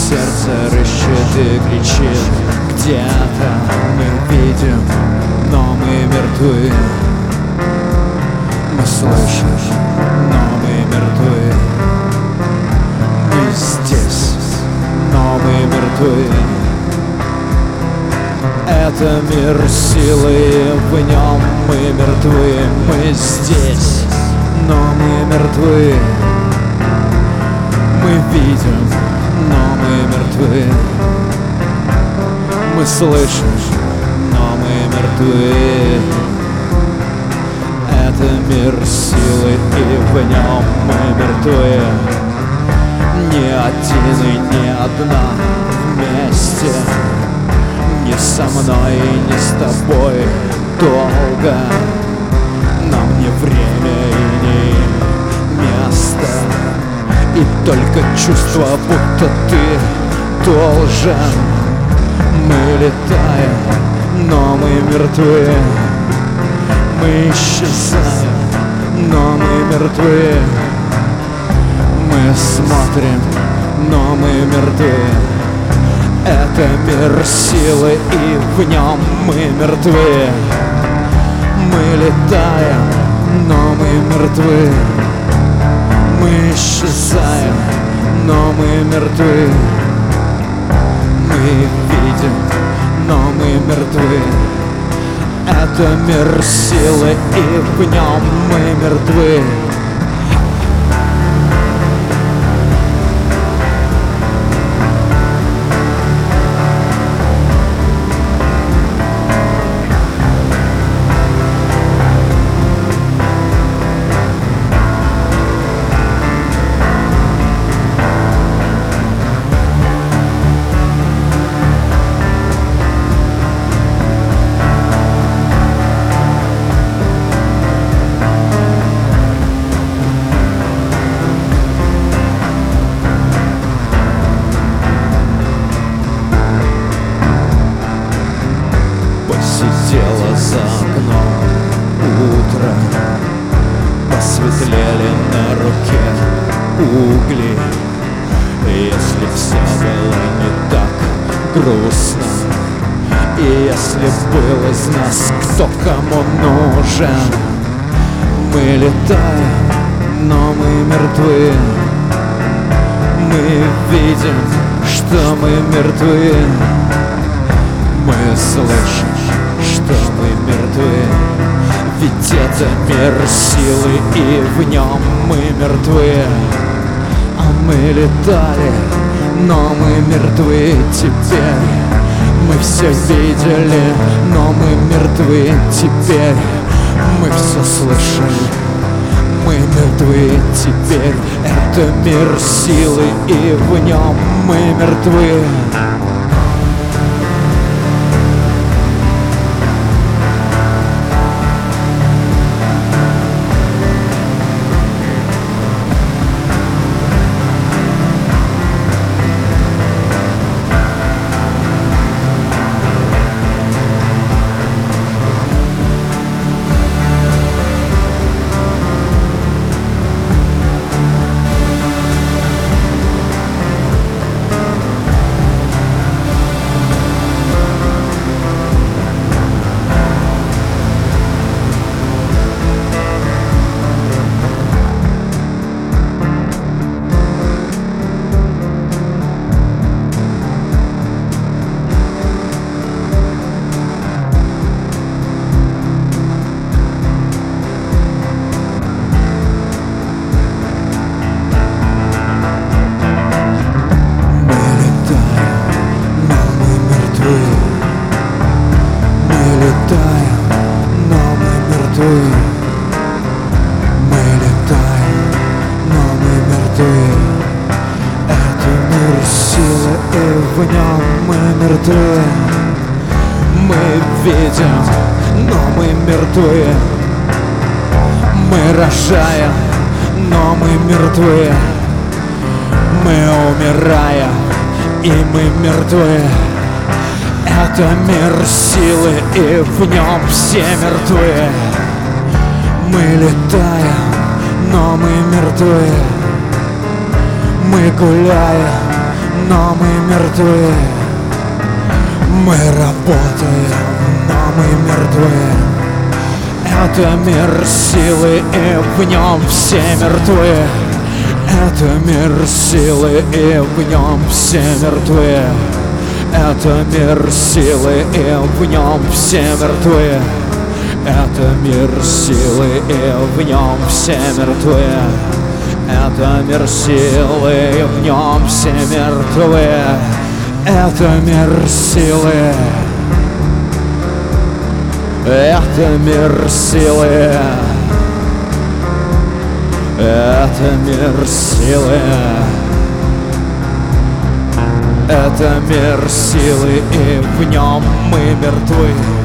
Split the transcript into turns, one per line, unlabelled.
сердце рычит и кричит. Где-то мы видим, но мы мертвы. Мы слышим, но мы мертвы. Мы здесь, но мы мертвы. Это мир силы, в нем мы мертвы. Мы здесь, но мы мертвы. Мы видим, но мы мертвы. Мы слышим, но мы мертвы. Это мир силы, и в нем мы мертвы. Ни один и ни одна вместе. Ни со мной, ни с тобой долго. Нам не время и не место. И только чувство, будто ты должен. Мы летаем, но мы мертвы. Мы исчезаем, но мы мертвы. Мы смотрим, но мы мертвы. Это мир силы, и в нем мы мертвы. Мы летаем, но мы мертвы. Мы исчезаем, но мы мертвы. Мы видим, но мы мертвы. Это мир силы, и в нем мы мертвы. Сидела за окном утро, посветлели на руке угли. Если все было не так грустно, и если был из нас кто кому нужен. Мы летаем, но мы мертвы. Мы видим, что мы мертвы. Мы слышим, что мы мертвы. Ведь это мир силы, и в нем мы мертвы. А мы летали, но мы мертвы теперь. Мы все видели, но мы мертвы теперь. Мы все слышали, мы мертвы теперь. Это мир силы, и в нем мы мертвы. Мы летаем, но мы мертвы. Это мир силы, и в нем мы мертвы. Мы видим, но мы мертвы. Мы рожаем, но мы мертвы. Мы умираем, и мы мертвы. Это мир силы, и в нем все мертвы. Мы летаем, но мы мертвы. Мы гуляем, но мы мертвы. Мы работаем, но мы мертвы. Это мир силы, и в нем все мертвы. Это мир силы, и в нем все мертвы. Это мир силы, и в нем все мертвы. Это мир силы, и в нем все мертвы. Это мир силы, и в нем все мертвы. Это мир силы. Это мир силы. Это мир силы. Это мир силы, и в нем мы мертвы.